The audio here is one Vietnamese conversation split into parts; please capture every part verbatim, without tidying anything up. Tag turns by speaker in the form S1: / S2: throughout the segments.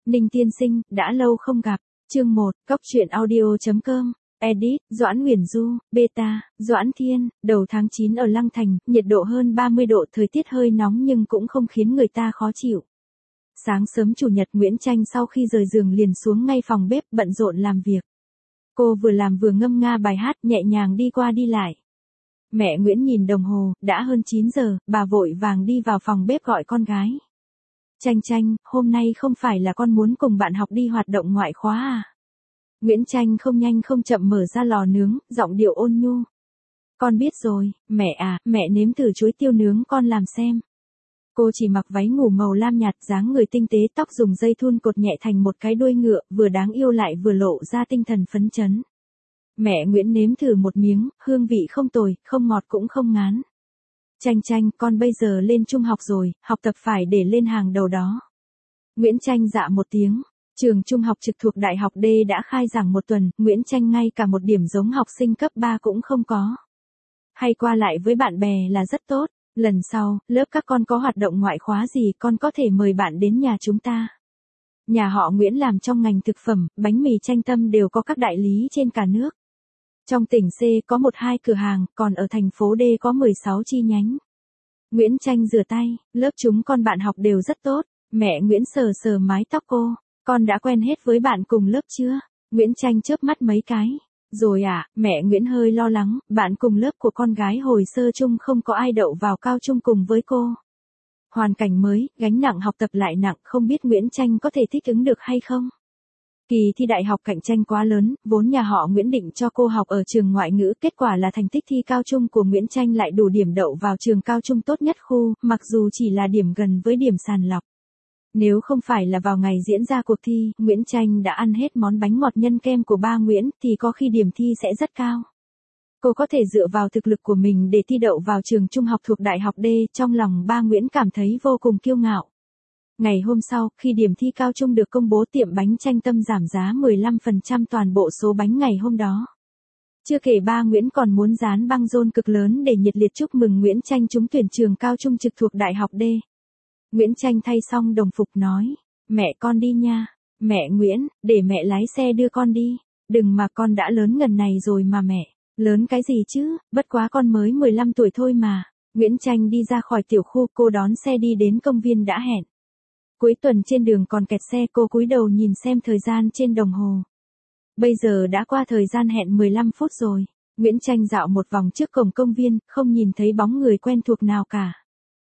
S1: Ninh tiên sinh, đã lâu không gặp. Chương một, Cóc truyện audio.com. Edit, Doãn Huyền Du, Beta, Doãn Thiên, đầu tháng chín ở Lăng Thành, nhiệt độ hơn ba mươi độ, thời tiết hơi nóng nhưng cũng không khiến người ta khó chịu. Sáng sớm chủ nhật, Nguyễn Tranh sau khi rời giường liền xuống ngay phòng bếp bận rộn làm việc. Cô vừa làm vừa ngâm nga bài hát, nhẹ nhàng đi qua đi lại. Mẹ Nguyễn nhìn đồng hồ, đã hơn chín giờ, bà vội vàng đi vào phòng bếp gọi con gái. Tranh Tranh, hôm nay không phải là con muốn cùng bạn học đi hoạt động ngoại khóa à? Nguyễn Tranh không nhanh không chậm mở ra lò nướng, giọng điệu ôn nhu. Con biết rồi, mẹ à, mẹ nếm thử chuối tiêu nướng con làm xem. Cô chỉ mặc váy ngủ màu lam nhạt, dáng người tinh tế, tóc dùng dây thun cột nhẹ thành một cái đuôi ngựa, vừa đáng yêu lại vừa lộ ra tinh thần phấn chấn. Mẹ Nguyễn nếm thử một miếng, hương vị không tồi, không ngọt cũng không ngán. Tranh Tranh, con bây giờ lên trung học rồi, học tập phải để lên hàng đầu đó. Nguyễn Tranh dạ một tiếng. Trường trung học trực thuộc Đại học D đã khai giảng một tuần, Nguyễn Tranh ngay cả một điểm giống học sinh cấp ba cũng không có. Hay qua lại với bạn bè là rất tốt. Lần sau, lớp các con có hoạt động ngoại khóa gì con có thể mời bạn đến nhà chúng ta. Nhà họ Nguyễn làm trong ngành thực phẩm, bánh mì Tranh Tâm đều có các đại lý trên cả nước. Trong tỉnh C có một hai cửa hàng, còn ở thành phố D có mười sáu chi nhánh. Nguyễn Tranh rửa tay, lớp chúng con bạn học đều rất tốt. Mẹ Nguyễn sờ sờ mái tóc cô. Con đã quen hết với bạn cùng lớp chưa? Nguyễn Tranh chớp mắt mấy cái. Rồi à, mẹ Nguyễn hơi lo lắng, bạn cùng lớp của con gái hồi sơ chung không có ai đậu vào cao trung cùng với cô. Hoàn cảnh mới, gánh nặng học tập lại nặng, không biết Nguyễn Tranh có thể thích ứng được hay không? Kỳ thi đại học cạnh tranh quá lớn, vốn nhà họ Nguyễn định cho cô học ở trường ngoại ngữ, kết quả là thành tích thi cao trung của Nguyễn Tranh lại đủ điểm đậu vào trường cao trung tốt nhất khu, mặc dù chỉ là điểm gần với điểm sàng lọc. Nếu không phải là vào ngày diễn ra cuộc thi, Nguyễn Tranh đã ăn hết món bánh ngọt nhân kem của ba Nguyễn, thì có khi điểm thi sẽ rất cao. Cô có thể dựa vào thực lực của mình để thi đậu vào trường trung học thuộc Đại học D, trong lòng ba Nguyễn cảm thấy vô cùng kiêu ngạo. Ngày hôm sau, khi điểm thi cao trung được công bố, tiệm bánh Tranh Tâm giảm giá mười lăm phần trăm toàn bộ số bánh ngày hôm đó. Chưa kể ba Nguyễn còn muốn dán băng rôn cực lớn để nhiệt liệt chúc mừng Nguyễn Tranh trúng tuyển trường cao trung trực thuộc Đại học D. Nguyễn Tranh thay xong đồng phục nói, mẹ con đi nha. Mẹ Nguyễn, để mẹ lái xe đưa con đi. Đừng mà, con đã lớn ngần này rồi mà mẹ. Lớn cái gì chứ, bất quá con mới mười lăm tuổi thôi mà. Nguyễn Tranh đi ra khỏi tiểu khu, cô đón xe đi đến công viên đã hẹn. Cuối tuần trên đường còn kẹt xe, cô cúi đầu nhìn xem thời gian trên đồng hồ. Bây giờ đã qua thời gian hẹn mười lăm phút rồi. Nguyễn Tranh dạo một vòng trước cổng công viên, không nhìn thấy bóng người quen thuộc nào cả.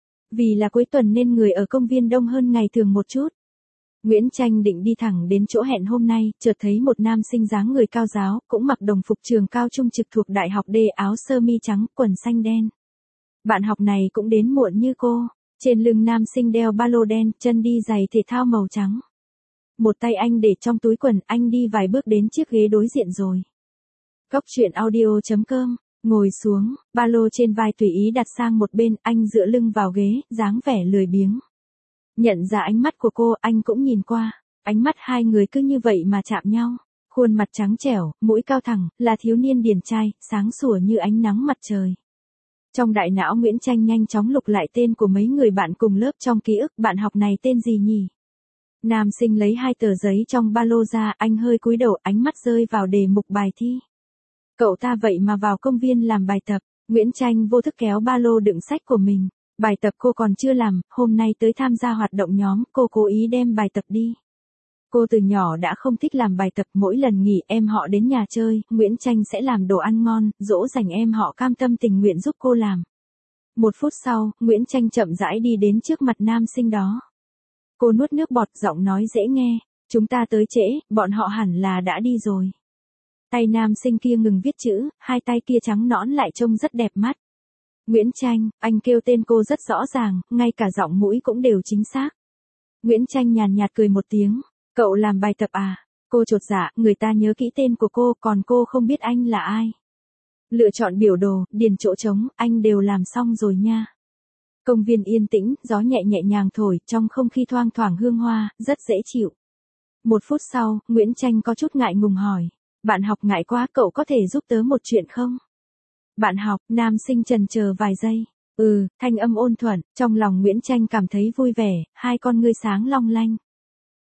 S1: Vì là cuối tuần nên người ở công viên đông hơn ngày thường một chút. Nguyễn Tranh định đi thẳng đến chỗ hẹn hôm nay, chợt thấy một nam sinh dáng người cao ráo, cũng mặc đồng phục trường cao trung trực thuộc Đại học D, áo sơ mi trắng, quần xanh đen. Bạn học này cũng đến muộn như cô. Trên lưng nam sinh đeo ba lô đen, chân đi giày thể thao màu trắng. Một tay anh để trong túi quần, anh đi vài bước đến chiếc ghế đối diện rồi. Cóc truyện audio.com. Ngồi xuống, ba lô trên vai tùy ý đặt sang một bên, anh dựa lưng vào ghế, dáng vẻ lười biếng. Nhận ra ánh mắt của cô, anh cũng nhìn qua. Ánh mắt hai người cứ như vậy mà chạm nhau. Khuôn mặt trắng trẻo, mũi cao thẳng, là thiếu niên điển trai, sáng sủa như ánh nắng mặt trời. Trong đại não Nguyễn Tranh nhanh chóng lục lại tên của mấy người bạn cùng lớp trong ký ức, bạn học này tên gì nhỉ? Nam sinh lấy hai tờ giấy trong ba lô ra, anh hơi cúi đầu, ánh mắt rơi vào đề mục bài thi. Cậu ta vậy mà vào công viên làm bài tập. Nguyễn Tranh vô thức kéo ba lô đựng sách của mình. Bài tập cô còn chưa làm, hôm nay tới tham gia hoạt động nhóm, cô cố ý đem bài tập đi. Cô từ nhỏ đã không thích làm bài tập, mỗi lần nghỉ em họ đến nhà chơi, Nguyễn Tranh sẽ làm đồ ăn ngon, dỗ dành em họ cam tâm tình nguyện giúp cô làm. Một phút sau, Nguyễn Tranh chậm rãi đi đến trước mặt nam sinh đó. Cô nuốt nước bọt, giọng nói dễ nghe, chúng ta tới trễ, bọn họ hẳn là đã đi rồi. Tay nam sinh kia ngừng viết chữ, hai tay kia trắng nõn lại trông rất đẹp mắt. Nguyễn Tranh, anh kêu tên cô rất rõ ràng, ngay cả giọng mũi cũng đều chính xác. Nguyễn Tranh nhàn nhạt cười một tiếng, cậu làm bài tập à? Cô chột dạ, người ta nhớ kỹ tên của cô, còn cô không biết anh là ai. Lựa chọn biểu đồ, điền chỗ trống, anh đều làm xong rồi nha. Công viên yên tĩnh, gió nhẹ nhẹ nhàng thổi, trong không khí thoang thoảng hương hoa, rất dễ chịu. Một phút sau, Nguyễn Tranh có chút ngại ngùng hỏi. Bạn học ngại quá, cậu có thể giúp tớ một chuyện không? Bạn học, nam sinh chần chờ vài giây. Ừ, thanh âm ôn thuận, trong lòng Nguyễn Tranh cảm thấy vui vẻ, hai con ngươi sáng long lanh.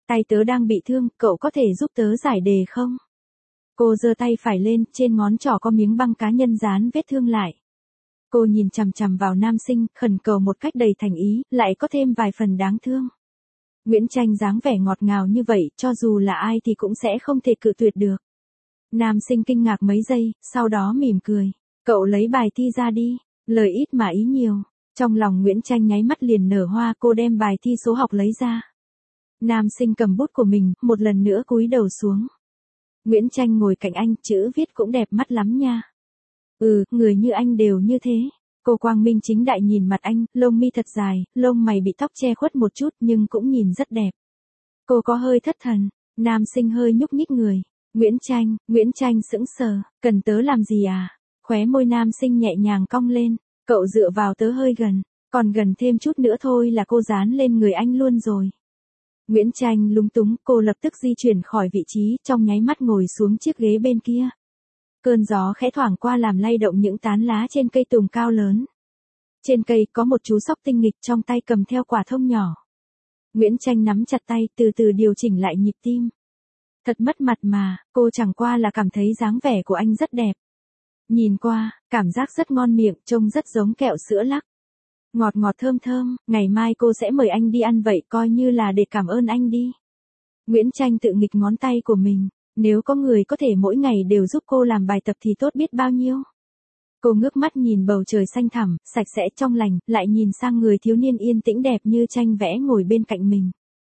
S1: tay tớ đang bị thương, cậu có thể giúp tớ giải đề không? Cô giơ tay phải lên, trên ngón trỏ có miếng băng cá nhân dán vết thương lại. Cô nhìn chằm chằm vào nam sinh, khẩn cầu một cách đầy thành ý, lại có thêm vài phần đáng thương. Nguyễn Tranh dáng vẻ ngọt ngào như vậy, cho dù là ai thì cũng sẽ không thể cự tuyệt được. Nam sinh kinh ngạc mấy giây, sau đó mỉm cười. Cậu lấy bài thi ra đi, lời ít mà ý nhiều. Trong lòng Nguyễn Tranh nháy mắt liền nở hoa, cô đem bài thi số học lấy ra. Nam sinh cầm bút của mình, một lần nữa cúi đầu xuống. Nguyễn Tranh ngồi cạnh anh, chữ viết cũng đẹp mắt lắm nha. Ừ, người như anh đều như thế. Cô quang minh chính đại nhìn mặt anh, lông mi thật dài, lông mày bị tóc che khuất một chút nhưng cũng nhìn rất đẹp. Cô có hơi thất thần, nam sinh hơi nhúc nhích người. Nguyễn Tranh, Nguyễn Tranh sững sờ, cần tớ làm gì à? Khóe môi nam sinh nhẹ nhàng cong lên, cậu dựa vào tớ hơi gần, còn gần thêm chút nữa thôi là cô dán lên người anh luôn rồi. Nguyễn Tranh lúng túng, cô lập tức di chuyển khỏi vị trí, trong nháy mắt ngồi xuống chiếc ghế bên kia. Cơn gió khẽ thoảng qua làm lay động những tán lá trên cây tùng cao lớn. Trên cây có một chú sóc tinh nghịch trong tay cầm theo quả thông nhỏ. Nguyễn Tranh nắm chặt tay, từ từ điều chỉnh lại nhịp tim. Thật mất mặt mà, cô chẳng qua là cảm thấy dáng vẻ của anh rất đẹp. Nhìn qua, cảm giác rất ngon miệng, trông rất giống kẹo sữa lắc. Ngọt ngọt thơm thơm, ngày mai cô sẽ mời anh đi ăn vậy, coi như là để cảm ơn anh đi. Nguyễn Tranh tự nghịch ngón tay của mình, nếu có người có thể mỗi ngày đều giúp cô làm bài tập thì tốt biết bao nhiêu. Cô ngước mắt nhìn bầu trời xanh thẳm, sạch sẽ trong lành, lại nhìn sang người thiếu niên yên tĩnh đẹp như tranh vẽ ngồi bên cạnh mình.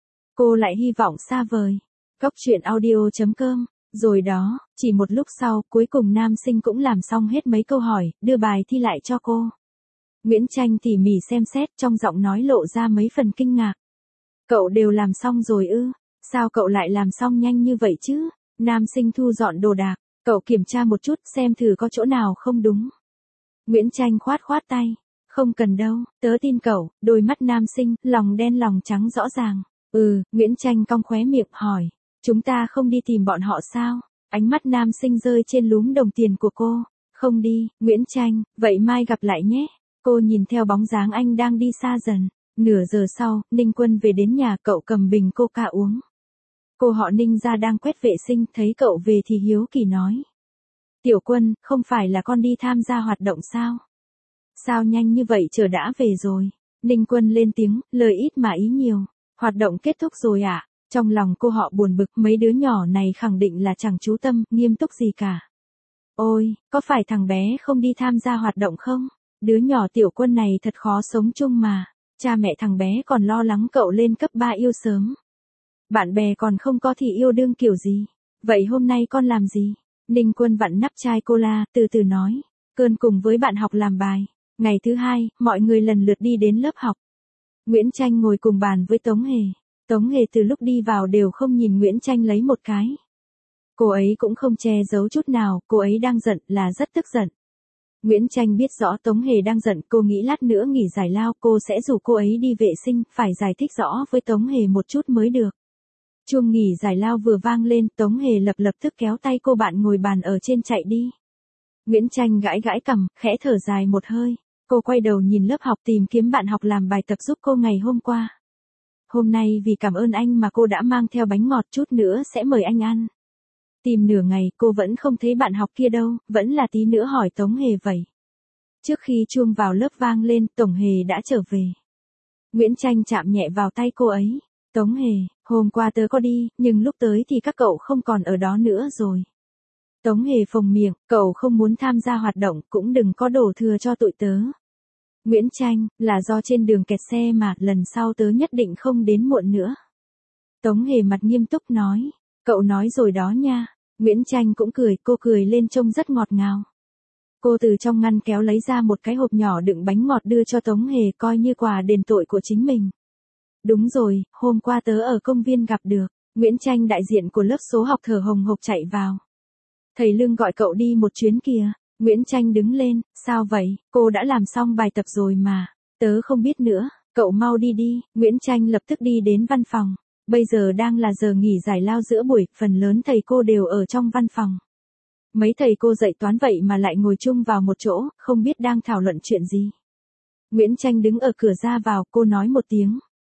S1: Cô lại hy vọng xa vời. Cóc truyện audio chấm com. Rồi đó, chỉ một lúc sau, cuối cùng nam sinh cũng làm xong hết mấy câu hỏi, đưa bài thi lại cho cô. Nguyễn Tranh tỉ mỉ xem xét, trong giọng nói lộ ra mấy phần kinh ngạc. Cậu đều làm xong rồi ư? Sao cậu lại làm xong nhanh như vậy chứ? Nam sinh thu dọn đồ đạc, cậu kiểm tra một chút xem thử có chỗ nào không đúng. Nguyễn Tranh khoát khoát tay. Không cần đâu, tớ tin cậu. Đôi mắt nam sinh, lòng đen lòng trắng rõ ràng. Ừ, Nguyễn Tranh cong khóe miệng hỏi. Chúng ta không đi tìm bọn họ sao? Ánh mắt nam sinh rơi trên lúm đồng tiền của cô. Không đi, Nguyễn Tranh, vậy mai gặp lại nhé. Cô nhìn theo bóng dáng anh đang đi xa dần. Nửa giờ sau, Ninh Quân về đến nhà, cậu cầm bình coca uống. Cô họ Ninh ra đang quét vệ sinh, thấy cậu về thì hiếu kỳ nói. Tiểu Quân, không phải là con đi tham gia hoạt động sao? Sao nhanh như vậy chờ đã về rồi? Ninh Quân lên tiếng, lời ít mà ý nhiều. Hoạt động kết thúc rồi ạ. À? Trong lòng cô họ buồn bực, mấy đứa nhỏ này khẳng định là chẳng chú tâm, nghiêm túc gì cả. Ôi, có phải thằng bé không đi tham gia hoạt động không? Đứa nhỏ Tiểu Quân này thật khó sống chung mà. Cha mẹ thằng bé còn lo lắng cậu lên cấp ba yêu sớm. Bạn bè còn không có thì yêu đương kiểu gì? Vậy hôm nay con làm gì? Ninh Quân vặn nắp chai cola, từ từ nói. Cơn cùng với bạn học làm bài. Ngày thứ hai, mọi người lần lượt đi đến lớp học. Nguyễn Tranh ngồi cùng bàn với Tống Hề. Tống Hề từ lúc đi vào đều không nhìn Nguyễn Tranh lấy một cái. Cô ấy cũng không che giấu chút nào, cô ấy đang giận, là rất tức giận. Nguyễn Tranh biết rõ Tống Hề đang giận, cô nghĩ lát nữa nghỉ giải lao cô sẽ rủ cô ấy đi vệ sinh, phải giải thích rõ với Tống Hề một chút mới được. Chuông nghỉ giải lao vừa vang lên, Tống Hề lập lập tức kéo tay cô bạn ngồi bàn ở trên chạy đi. Nguyễn Tranh gãi gãi cằm, khẽ thở dài một hơi. Cô quay đầu nhìn lớp học tìm kiếm bạn học làm bài tập giúp cô ngày hôm qua. Hôm nay vì cảm ơn anh mà cô đã mang theo bánh ngọt, chút nữa sẽ mời anh ăn. Tìm nửa ngày cô vẫn không thấy bạn học kia đâu, vẫn là tí nữa hỏi Tống Hề vậy. Trước khi chuông vào lớp vang lên, Tống Hề đã trở về. Nguyễn Tranh chạm nhẹ vào tay cô ấy. Tống Hề, hôm qua tớ có đi, nhưng lúc tới thì các cậu không còn ở đó nữa rồi. Tống Hề phồng miệng, cậu không muốn tham gia hoạt động, cũng đừng có đổ thừa cho tụi tớ. Nguyễn Tranh, là do trên đường kẹt xe mà, lần sau tớ nhất định không đến muộn nữa. Tống Hề mặt nghiêm túc nói, cậu nói rồi đó nha. Nguyễn Tranh cũng cười, cô cười lên trông rất ngọt ngào. Cô từ trong ngăn kéo lấy ra một cái hộp nhỏ đựng bánh ngọt đưa cho Tống Hề coi như quà đền tội của chính mình. Đúng rồi, hôm qua tớ ở công viên gặp được. Nguyễn Tranh đại diện của lớp số học thở hồng hộc chạy vào. Thầy Lương gọi cậu đi một chuyến kìa. Nguyễn Tranh đứng lên, sao vậy, cô đã làm xong bài tập rồi mà. Tớ không biết nữa, cậu mau đi đi. Nguyễn Tranh lập tức đi đến văn phòng. Bây giờ đang là giờ nghỉ giải lao giữa buổi, phần lớn thầy cô đều ở trong văn phòng. Mấy thầy cô dạy toán vậy mà lại ngồi chung vào một chỗ, không biết đang thảo luận chuyện gì. Nguyễn Tranh đứng ở cửa ra vào, cô nói một tiếng.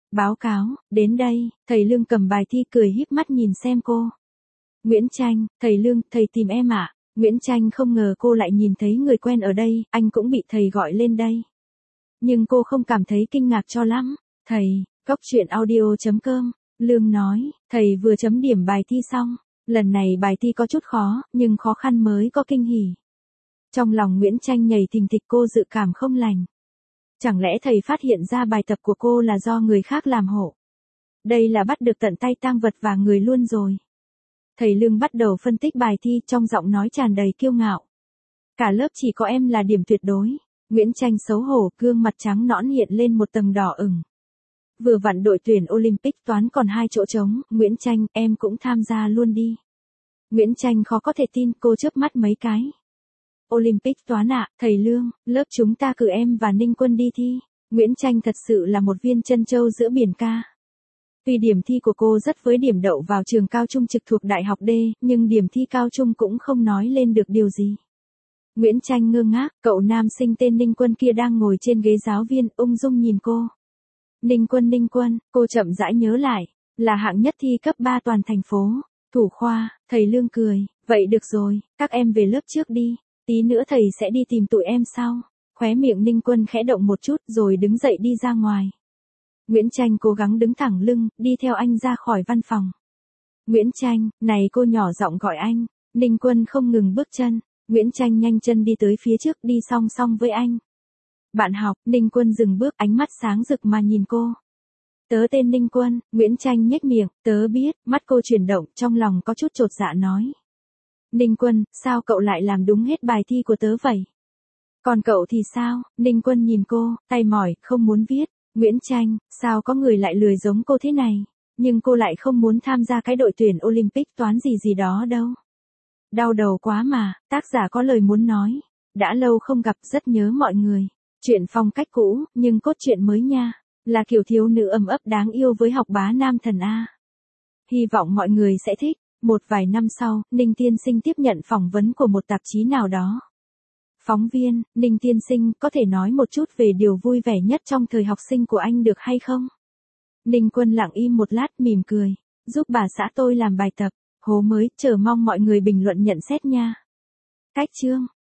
S1: Báo cáo, đến đây, thầy Lương cầm bài thi cười híp mắt nhìn xem cô. Nguyễn Tranh, thầy Lương, thầy tìm em ạ. Nguyễn Tranh không ngờ cô lại nhìn thấy người quen ở đây, anh cũng bị thầy gọi lên đây. Nhưng cô không cảm thấy kinh ngạc cho lắm. Thầy, Cốc truyện audio chấm com, Lương nói, thầy vừa chấm điểm bài thi xong. Lần này bài thi có chút khó, nhưng khó khăn mới có kinh hỉ. Trong lòng Nguyễn Tranh nhảy thình thịch, cô dự cảm không lành. Chẳng lẽ thầy phát hiện ra bài tập của cô là do người khác làm hộ? Đây là bắt được tận tay tang vật và người luôn rồi. Thầy Lương bắt đầu phân tích bài thi trong giọng nói tràn đầy kiêu ngạo. Cả lớp chỉ có em là điểm tuyệt đối. Nguyễn Tranh xấu hổ, gương mặt trắng nõn hiện lên một tầng đỏ ửng. Vừa vặn đội tuyển Olympic toán còn hai chỗ trống, Nguyễn Tranh, em cũng tham gia luôn đi. Nguyễn Tranh khó có thể tin, cô chớp mắt mấy cái. Olympic toán ạ, thầy Lương, lớp chúng ta cử em và Ninh Quân đi thi. Nguyễn Tranh thật sự là một viên trân châu giữa biển ca. Tuy điểm thi của cô rất với điểm đậu vào trường cao trung trực thuộc Đại học D, nhưng điểm thi cao trung cũng không nói lên được điều gì. Nguyễn Tranh ngơ ngác, cậu nam sinh tên Ninh Quân kia đang ngồi trên ghế giáo viên, ung dung nhìn cô. Ninh Quân Ninh Quân, cô chậm rãi nhớ lại, là hạng nhất thi cấp ba toàn thành phố, thủ khoa. Thầy Lương cười, vậy được rồi, các em về lớp trước đi, tí nữa thầy sẽ đi tìm tụi em sau. Khóe miệng Ninh Quân khẽ động một chút rồi đứng dậy đi ra ngoài. Nguyễn Tranh cố gắng đứng thẳng lưng, đi theo anh ra khỏi văn phòng. Nguyễn Tranh, này cô nhỏ giọng gọi anh. Ninh Quân không ngừng bước chân. Nguyễn Tranh nhanh chân đi tới phía trước, đi song song với anh. Bạn học. Ninh Quân dừng bước, ánh mắt sáng rực mà nhìn cô. Tớ tên Ninh Quân. Nguyễn Tranh nhếch miệng, tớ biết. Mắt cô chuyển động, trong lòng có chút chột dạ nói. Ninh Quân, sao cậu lại làm đúng hết bài thi của tớ vậy? Còn cậu thì sao? Ninh Quân nhìn cô, tay mỏi, không muốn viết. Nguyễn Tranh, sao có người lại lười giống cô thế này? Nhưng cô lại không muốn tham gia cái đội tuyển Olympic toán gì gì đó đâu. Đau đầu quá mà, tác giả có lời muốn nói. Đã lâu không gặp, rất nhớ mọi người. Chuyện phong cách cũ, nhưng cốt truyện mới nha. Là kiểu thiếu nữ ấm ấp đáng yêu với học bá nam thần A. Hy vọng mọi người sẽ thích. Một vài năm sau, Ninh Tiên Sinh tiếp nhận phỏng vấn của một tạp chí nào đó. Phóng viên, Ninh Tiên Sinh, có thể nói một chút về điều vui vẻ nhất trong thời học sinh của anh được hay không? Ninh Quân lặng im một lát, mỉm cười. Giúp bà xã tôi làm bài tập. Hố mới, chờ mong mọi người bình luận nhận xét nha. Cách chương.